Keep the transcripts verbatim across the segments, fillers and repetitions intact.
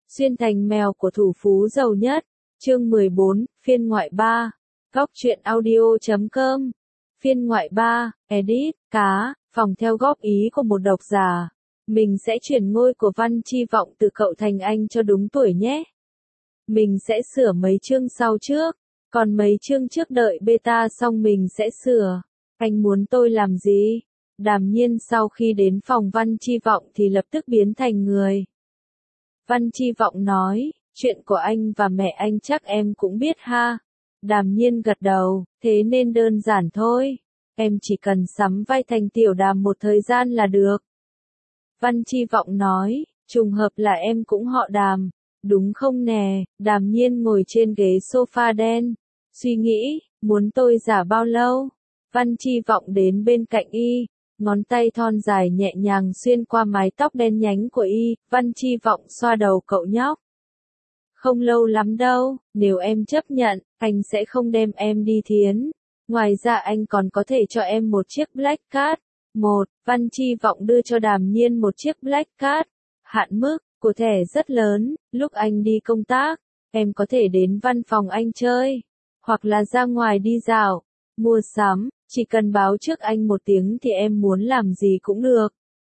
Xuyên thành mèo của thủ phú giàu nhất. Chương mười bốn, phiên ngoại ba. Góc truyện audio chấm com. Phiên ngoại ba, edit, cá, phòng theo góp ý của một độc giả. Mình sẽ chuyển ngôi của Văn Chi Vọng từ cậu thành anh cho đúng tuổi nhé. Mình sẽ sửa mấy chương sau trước, còn mấy chương trước đợi beta xong mình sẽ sửa. Anh muốn tôi làm gì? Đàm Nhiên sau khi đến phòng Văn Chi Vọng thì lập tức biến thành người. Văn Chi Vọng nói, chuyện của anh và mẹ anh chắc em cũng biết ha. Đàm Nhiên gật đầu, thế nên đơn giản thôi. Em chỉ cần sắm vai thành tiểu đàm một thời gian là được. Văn Chi Vọng nói, trùng hợp là em cũng họ Đàm, đúng không nè? Đàm Nhiên ngồi trên ghế sofa đen, suy nghĩ, muốn tôi giả bao lâu? Văn Chi Vọng đến bên cạnh y, ngón tay thon dài nhẹ nhàng xuyên qua mái tóc đen nhánh của y. Văn Chi Vọng xoa đầu cậu nhóc. Không lâu lắm đâu, nếu em chấp nhận, anh sẽ không đem em đi thiến. Ngoài ra anh còn có thể cho em một chiếc Black Card. Một, Văn Chi Vọng đưa cho Đàm Nhiên một chiếc Black Card. Hạn mức của thẻ rất lớn, lúc anh đi công tác, em có thể đến văn phòng anh chơi, hoặc là ra ngoài đi dạo, mua sắm, chỉ cần báo trước anh một tiếng thì em muốn làm gì cũng được.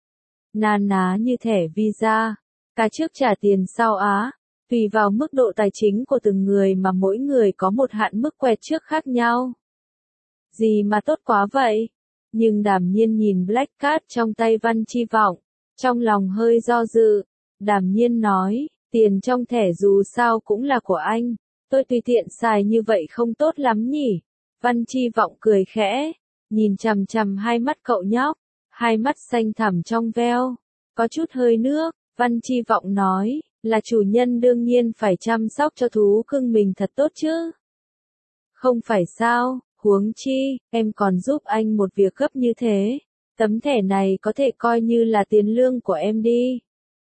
Na ná như thẻ Visa, cả trước trả tiền sau á, tùy vào mức độ tài chính của từng người mà mỗi người có một hạn mức quẹt trước khác nhau. Gì mà tốt quá vậy? Nhưng Đàm Nhiên nhìn Black Card trong tay Văn Chi Vọng, trong lòng hơi do dự. Đàm Nhiên nói, tiền trong thẻ dù sao cũng là của anh, tôi tùy tiện xài như vậy không tốt lắm nhỉ? Văn Chi Vọng cười khẽ, nhìn chằm chằm hai mắt cậu nhóc, hai mắt xanh thẳm trong veo, có chút hơi nước. Văn Chi Vọng nói, là chủ nhân đương nhiên phải chăm sóc cho thú cưng mình thật tốt chứ. Không phải sao, huống chi, em còn giúp anh một việc gấp như thế, tấm thẻ này có thể coi như là tiền lương của em đi.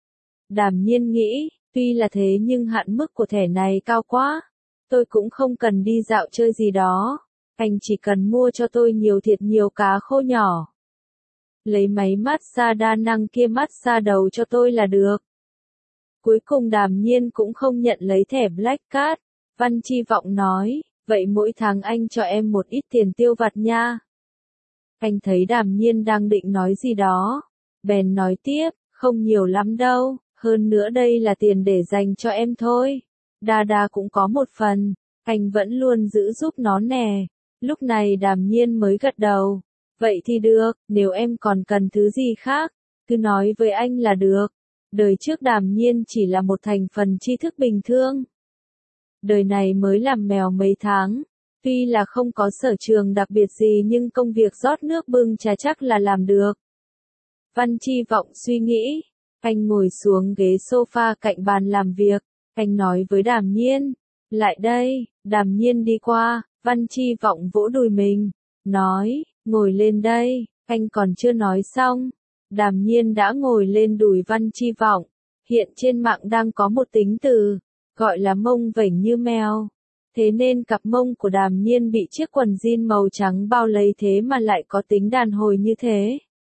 Đàm Nhiên nghĩ, tuy là thế nhưng hạn mức của thẻ này cao quá, tôi cũng không cần đi dạo chơi gì đó, anh chỉ cần mua cho tôi nhiều thịt nhiều cá khô nhỏ. Lấy máy massage đa năng kia massage đầu cho tôi là được. Cuối cùng Đàm Nhiên cũng không nhận lấy thẻ Black Card. Văn Chi Vọng nói, vậy mỗi tháng anh cho em một ít tiền tiêu vặt nha. Anh thấy Đàm Nhiên đang định nói gì đó, bèn nói tiếp, không nhiều lắm đâu, hơn nữa đây là tiền để dành cho em thôi. Đa Đa cũng có một phần, anh vẫn luôn giữ giúp nó nè. Lúc này Đàm Nhiên mới gật đầu, vậy thì được, nếu em còn cần thứ gì khác, cứ nói với anh là được. Đời trước Đàm Nhiên chỉ là một thành phần tri thức bình thường. Đời này mới làm mèo mấy tháng, tuy là không có sở trường đặc biệt gì nhưng công việc rót nước bưng trà chắc là làm được. Văn Chi Vọng suy nghĩ, anh ngồi xuống ghế sofa cạnh bàn làm việc, anh nói với Đàm Nhiên, lại đây. Đàm Nhiên đi qua, Văn Chi Vọng vỗ đùi mình, nói, ngồi lên đây, anh còn chưa nói xong. Đàm Nhiên đã ngồi lên đùi Văn Chi Vọng. Hiện trên mạng đang có một tính từ, gọi là mông vểnh như mèo. Thế nên cặp mông của Đàm Nhiên bị chiếc quần jean màu trắng bao lấy thế mà lại có tính đàn hồi như thế.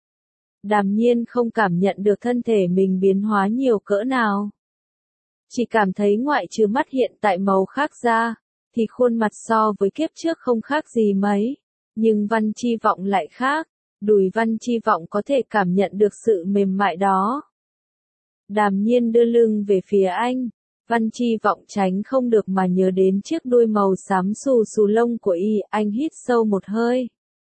Đàm Nhiên không cảm nhận được thân thể mình biến hóa nhiều cỡ nào. Chỉ cảm thấy ngoại trừ mắt hiện tại màu khác ra, thì khuôn mặt so với kiếp trước không khác gì mấy. Nhưng Văn Chi Vọng lại khác. Đùi Văn Chi Vọng có thể cảm nhận được sự mềm mại đó. Đàm Nhiên đưa lưng về phía anh. Văn Chi Vọng tránh không được mà nhớ đến chiếc đuôi màu xám xù xù lông của y. Anh hít sâu một hơi,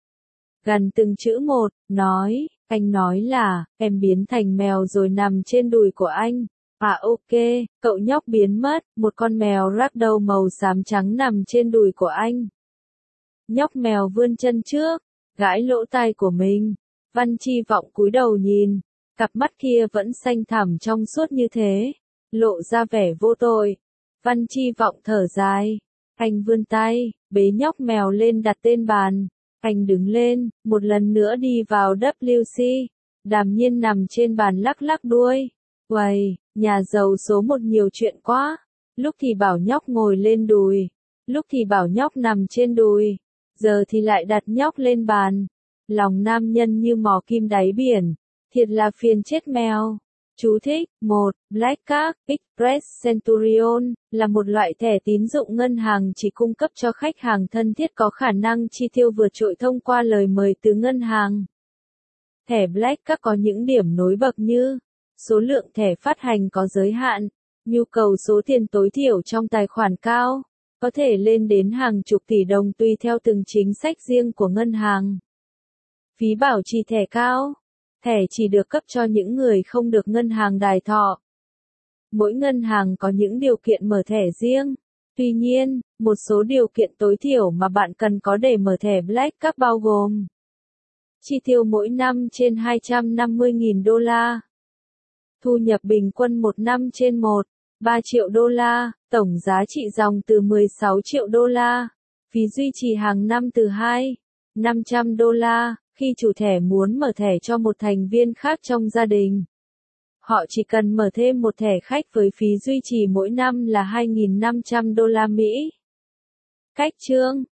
gần từng chữ một, nói, anh nói là, em biến thành mèo rồi nằm trên đùi của anh. À ok, cậu nhóc biến mất, một con mèo ragdoll màu xám trắng nằm trên đùi của anh. Nhóc mèo vươn chân trước, gãi lỗ tai của mình. Văn Chi Vọng cúi đầu nhìn, cặp mắt kia vẫn xanh thẳm trong suốt như thế, lộ ra vẻ vô tội. Văn Chi Vọng thở dài, anh vươn tay, bế nhóc mèo lên đặt tên bàn. Anh đứng lên, một lần nữa đi vào W C. Đàm Nhiên nằm trên bàn lắc lắc đuôi. Uầy, nhà giàu số một nhiều chuyện quá. Lúc thì bảo nhóc ngồi lên đùi, lúc thì bảo nhóc nằm trên đùi, giờ thì lại đặt nhóc lên bàn. Lòng nam nhân như mò kim đáy biển, thiệt là phiền chết mèo. Chú thích: một. Black Card Express Centurion là một loại thẻ tín dụng ngân hàng chỉ cung cấp cho khách hàng thân thiết có khả năng chi tiêu vượt trội thông qua lời mời từ ngân hàng. Thẻ Black Card có những điểm nổi bật như số lượng thẻ phát hành có giới hạn, nhu cầu số tiền tối thiểu trong tài khoản cao, có thể lên đến hàng chục tỷ đồng tùy theo từng chính sách riêng của ngân hàng. Phí bảo trì thẻ cao. Thẻ chỉ được cấp cho những người không được ngân hàng đài thọ. Mỗi ngân hàng có những điều kiện mở thẻ riêng. Tuy nhiên, một số điều kiện tối thiểu mà bạn cần có để mở thẻ Black Card bao gồm: chi tiêu mỗi năm trên hai trăm năm mươi nghìn đô la. Thu nhập bình quân một năm trên một phẩy ba triệu đô la, tổng giá trị dòng từ mười sáu triệu đô la. Phí duy trì hàng năm từ hai nghìn năm trăm đô la. Khi chủ thẻ muốn mở thẻ cho một thành viên khác trong gia đình, họ chỉ cần mở thêm một thẻ khách với phí duy trì mỗi năm là hai nghìn năm trăm đô la Mỹ. Cách trương